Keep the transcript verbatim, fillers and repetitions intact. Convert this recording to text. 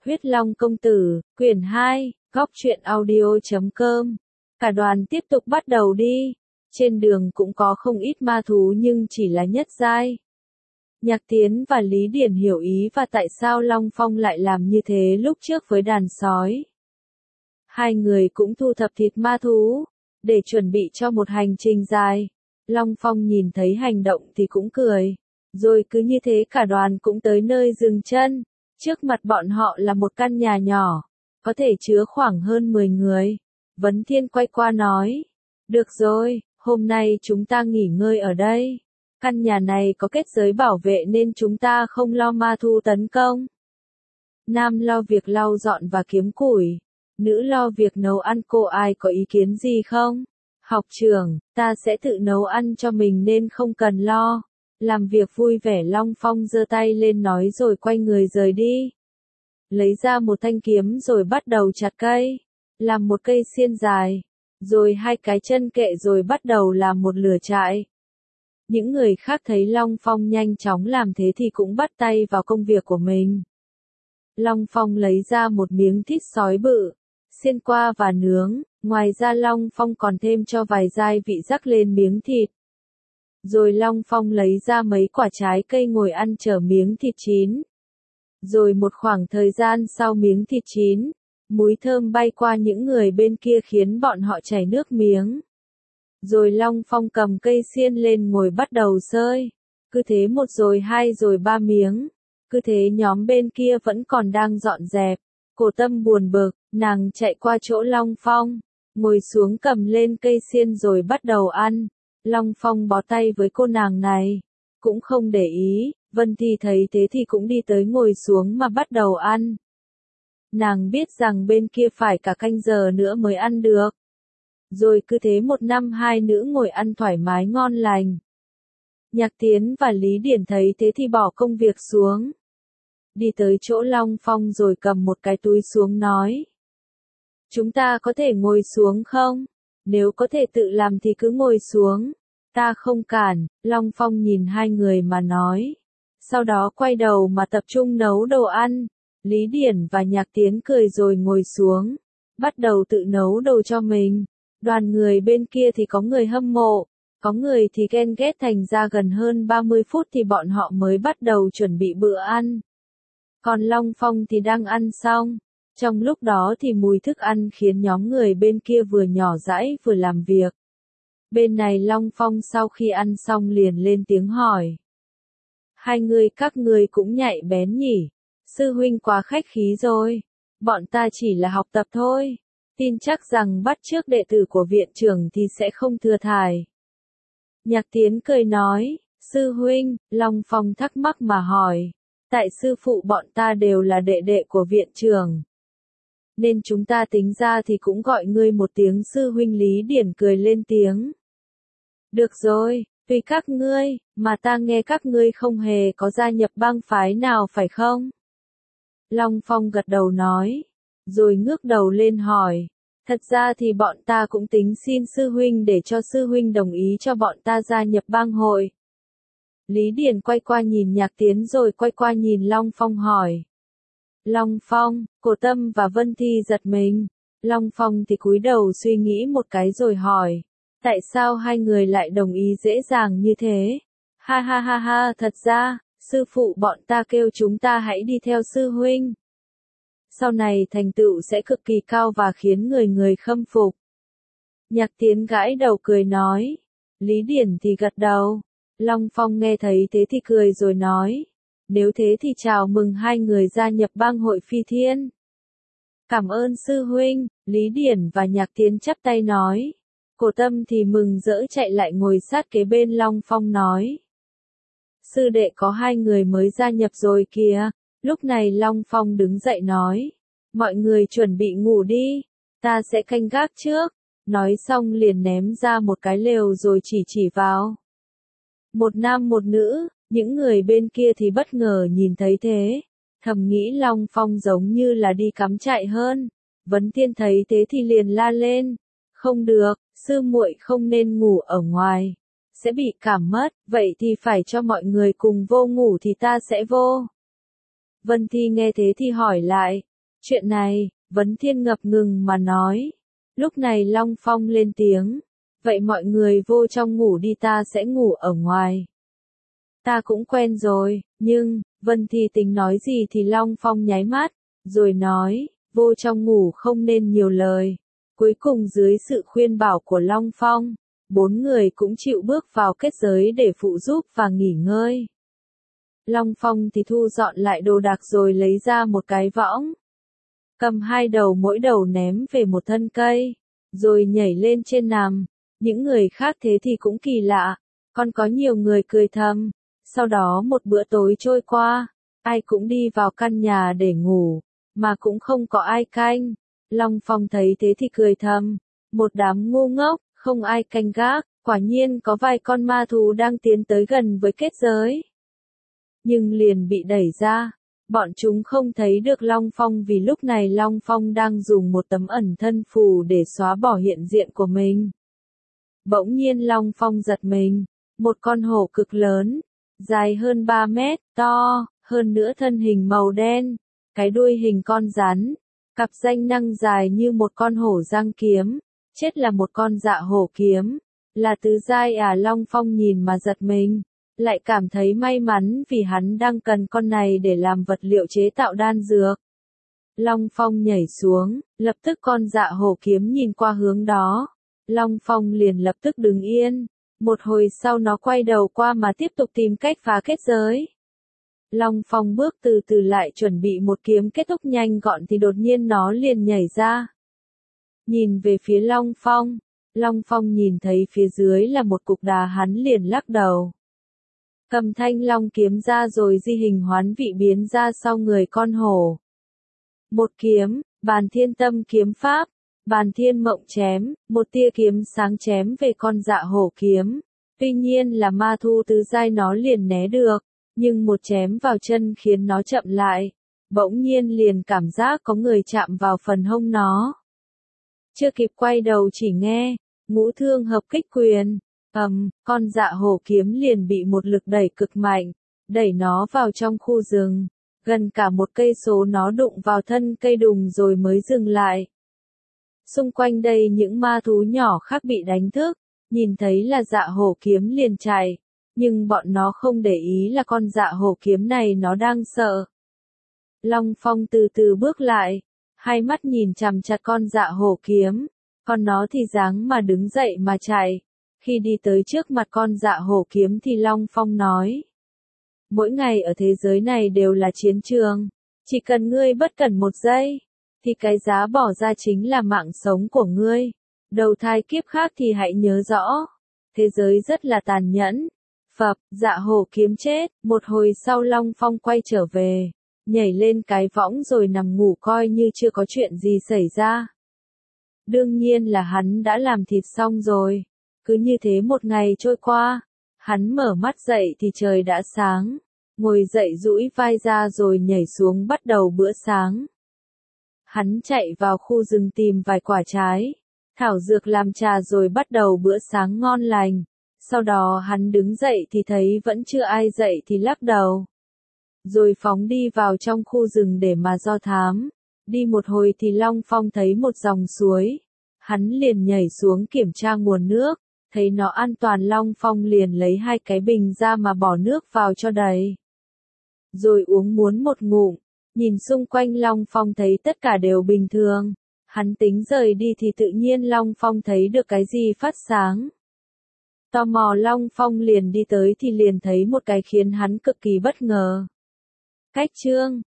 Huyết Long Công Tử, quyển hai, góc truyện audio chấm com. Cả đoàn tiếp tục bắt đầu đi. Trên đường cũng có không ít ma thú nhưng chỉ là nhất giai. Nhạc Tiến và Lý Điển hiểu ý và tại sao Long Phong lại làm như thế lúc trước với đàn sói. Hai người cũng thu thập thịt ma thú, để chuẩn bị cho một hành trình dài. Long Phong nhìn thấy hành động thì cũng cười. Rồi cứ như thế cả đoàn cũng tới nơi dừng chân. Trước mặt bọn họ là một căn nhà nhỏ, có thể chứa khoảng hơn mười người. Vấn Thiên quay qua nói, được rồi, hôm nay chúng ta nghỉ ngơi ở đây. Căn nhà này có kết giới bảo vệ nên chúng ta không lo ma thú tấn công. Nam lo việc lau dọn và kiếm củi, nữ lo việc nấu ăn, cô ai có ý kiến gì không? Học trưởng, ta sẽ tự nấu ăn cho mình nên không cần lo. Làm việc vui vẻ Long Phong giơ tay lên nói rồi quay người rời đi. Lấy ra một thanh kiếm rồi bắt đầu chặt cây. Làm một cây xiên dài. Rồi hai cái chân kệ rồi bắt đầu làm một lửa trại. Những người khác thấy Long Phong nhanh chóng làm thế thì cũng bắt tay vào công việc của mình. Long Phong lấy ra một miếng thịt sói bự, xiên qua và nướng. Ngoài ra Long Phong còn thêm cho vài gia vị rắc lên miếng thịt. Rồi Long Phong lấy ra mấy quả trái cây ngồi ăn chờ miếng thịt chín. Rồi một khoảng thời gian sau miếng thịt chín, mùi thơm bay qua những người bên kia khiến bọn họ chảy nước miếng. Rồi Long Phong cầm cây xiên lên ngồi bắt đầu xơi. Cứ thế một rồi hai rồi ba miếng. Cứ thế nhóm bên kia vẫn còn đang dọn dẹp. Cổ Tâm buồn bực, nàng chạy qua chỗ Long Phong, ngồi xuống cầm lên cây xiên rồi bắt đầu ăn. Long Phong bó tay với cô nàng này, cũng không để ý. Vân Thi thấy thế thì cũng đi tới ngồi xuống mà bắt đầu ăn. Nàng biết rằng bên kia phải cả canh giờ nữa mới ăn được. Rồi cứ thế một năm hai nữ ngồi ăn thoải mái ngon lành. Nhạc Tiến và Lý Điển thấy thế thì bỏ công việc xuống. Đi tới chỗ Long Phong rồi cầm một cái túi xuống nói. Chúng ta có thể ngồi xuống không? Nếu có thể tự làm thì cứ ngồi xuống. Ta không cản, Long Phong nhìn hai người mà nói. Sau đó quay đầu mà tập trung nấu đồ ăn. Lý Điển và Nhạc Tiến cười rồi ngồi xuống. Bắt đầu tự nấu đồ cho mình. Đoàn người bên kia thì có người hâm mộ. Có người thì ghen ghét, thành ra gần hơn ba mươi phút thì bọn họ mới bắt đầu chuẩn bị bữa ăn. Còn Long Phong thì đang ăn xong. Trong lúc đó thì mùi thức ăn khiến nhóm người bên kia vừa nhỏ dãi vừa làm việc. Bên này Long Phong sau khi ăn xong liền lên tiếng hỏi. Hai người các người cũng nhạy bén nhỉ? Sư huynh quá khách khí rồi. Bọn ta chỉ là học tập thôi. Tin chắc rằng bắt chước đệ tử của viện trưởng thì sẽ không thừa thải. Nhạc Tiến cười nói, sư huynh, Long Phong thắc mắc mà hỏi. Tại sư phụ bọn ta đều là đệ đệ của viện trưởng. Nên chúng ta tính ra thì cũng gọi ngươi một tiếng sư huynh. Lý Điển cười lên tiếng. Được rồi, tùy các ngươi, mà ta nghe các ngươi không hề có gia nhập bang phái nào phải không? Long Phong gật đầu nói, rồi ngước đầu lên hỏi. Thật ra thì bọn ta cũng tính xin sư huynh để cho sư huynh đồng ý cho bọn ta gia nhập bang hội. Lý Điển quay qua nhìn Nhạc Tiến rồi quay qua nhìn Long Phong hỏi. Long Phong, Cổ Tâm và Vân Thi giật mình. Long Phong thì cúi đầu suy nghĩ một cái rồi hỏi. Tại sao hai người lại đồng ý dễ dàng như thế? Ha ha ha ha, thật ra, sư phụ bọn ta kêu chúng ta hãy đi theo sư huynh. Sau này thành tựu sẽ cực kỳ cao và khiến người người khâm phục. Nhạc Tiến gãi đầu cười nói. Lý Điển thì gật đầu. Long Phong nghe thấy thế thì cười rồi nói. Nếu thế thì chào mừng hai người gia nhập bang hội Phi Thiên. Cảm ơn sư huynh, Lý Điển và Nhạc Tiến chắp tay nói. Cổ Tâm thì mừng rỡ chạy lại ngồi sát kế bên Long Phong nói. Sư đệ có hai người mới gia nhập rồi kìa. Lúc này Long Phong đứng dậy nói. Mọi người chuẩn bị ngủ đi. Ta sẽ canh gác trước. Nói xong liền ném ra một cái lều rồi chỉ chỉ vào. Một nam một nữ, những người bên kia thì bất ngờ nhìn thấy thế. Thầm nghĩ Long Phong giống như là đi cắm trại hơn. Vấn Thiên thấy thế thì liền la lên. Không được, sư muội không nên ngủ ở ngoài. Sẽ bị cảm mất, vậy thì phải cho mọi người cùng vô ngủ thì ta sẽ vô. Vân Thi nghe thế thì hỏi lại, Chuyện này, Vấn Thiên ngập ngừng mà nói. Lúc này Long Phong lên tiếng. Vậy mọi người vô trong ngủ đi, ta sẽ ngủ ở ngoài. Ta cũng quen rồi, nhưng, Vân Thi tính nói gì thì Long Phong nháy mắt, rồi nói, vô trong ngủ không nên nhiều lời. Cuối cùng dưới sự khuyên bảo của Long Phong, bốn người cũng chịu bước vào kết giới để phụ giúp và nghỉ ngơi. Long Phong thì thu dọn lại đồ đạc rồi lấy ra một cái võng. Cầm hai đầu mỗi đầu ném về một thân cây, rồi nhảy lên trên nằm. Những người khác thế thì cũng kỳ lạ, còn có nhiều người cười thầm. Sau đó một bữa tối trôi qua, ai cũng đi vào căn nhà để ngủ, mà cũng không có ai canh. Long Phong thấy thế thì cười thầm, một đám ngu ngốc, không ai canh gác, quả nhiên có vài con ma thú đang tiến tới gần với kết giới. Nhưng liền bị đẩy ra, bọn chúng không thấy được Long Phong vì lúc này Long Phong đang dùng một tấm ẩn thân phù để xóa bỏ hiện diện của mình. Bỗng nhiên Long Phong giật mình, một con hổ cực lớn, dài hơn ba mét, to, hơn nữa thân hình màu đen, cái đuôi hình con rắn, cặp ranh nanh dài như một con hổ giang kiếm, chết là một con dạ hổ kiếm, là tứ giai à. Long Phong nhìn mà giật mình, lại cảm thấy may mắn vì hắn đang cần con này để làm vật liệu chế tạo đan dược. Long Phong nhảy xuống, lập tức con dạ hổ kiếm nhìn qua hướng đó. Long Phong liền lập tức đứng yên, một hồi sau nó quay đầu qua mà tiếp tục tìm cách phá kết giới. Long Phong bước từ từ lại chuẩn bị một kiếm kết thúc nhanh gọn thì đột nhiên nó liền nhảy ra. Nhìn về phía Long Phong, Long Phong nhìn thấy phía dưới là một cục đá, hắn liền lắc đầu. Cầm thanh long kiếm ra rồi di hình hoán vị biến ra sau người con hổ. Một kiếm, Bàn Thiên Tâm kiếm pháp. Bàn Thiên Mộng chém, một tia kiếm sáng chém về con dạ hổ kiếm. Tuy nhiên là ma thu tứ giai nó liền né được, nhưng một chém vào chân khiến nó chậm lại. Bỗng nhiên liền cảm giác có người chạm vào phần hông nó. Chưa kịp quay đầu chỉ nghe, ngũ thương hợp kích quyền. Ầm, con dạ hổ kiếm liền bị một lực đẩy cực mạnh, đẩy nó vào trong khu rừng. Gần cả một cây số nó đụng vào thân cây đùng rồi mới dừng lại. Xung quanh đây những ma thú nhỏ khác bị đánh thức, nhìn thấy là dạ hổ kiếm liền chạy, nhưng bọn nó không để ý là con dạ hổ kiếm này nó đang sợ. Long Phong từ từ bước lại, hai mắt nhìn chằm chặt con dạ hổ kiếm, còn nó thì dáng mà đứng dậy mà chạy. Khi đi tới trước mặt con dạ hổ kiếm thì Long Phong nói: mỗi ngày ở thế giới này đều là chiến trường, chỉ cần ngươi bất cẩn một giây, thì cái giá bỏ ra chính là mạng sống của ngươi. Đầu thai kiếp khác thì hãy nhớ rõ, thế giới rất là tàn nhẫn. Phập, dạ hổ kiếm chết. Một hồi sau Long Phong quay trở về, nhảy lên cái võng rồi nằm ngủ coi như chưa có chuyện gì xảy ra. Đương nhiên là hắn đã làm thịt xong rồi. Cứ như thế một ngày trôi qua, hắn mở mắt dậy thì trời đã sáng, ngồi dậy duỗi vai ra rồi nhảy xuống bắt đầu bữa sáng. Hắn chạy vào khu rừng tìm vài quả trái, thảo dược làm trà rồi bắt đầu bữa sáng ngon lành. Sau đó hắn đứng dậy thì thấy vẫn chưa ai dậy thì lắc đầu. Rồi phóng đi vào trong khu rừng để mà do thám. Đi một hồi thì Long Phong thấy một dòng suối. Hắn liền nhảy xuống kiểm tra nguồn nước. Thấy nó an toàn Long Phong liền lấy hai cái bình ra mà bỏ nước vào cho đầy. Rồi uống muốn một ngụm. Nhìn xung quanh Long Phong thấy tất cả đều bình thường. Hắn tính rời đi thì tự nhiên Long Phong thấy được cái gì phát sáng. Tò mò Long Phong liền đi tới thì liền thấy một cái khiến hắn cực kỳ bất ngờ. Cách chương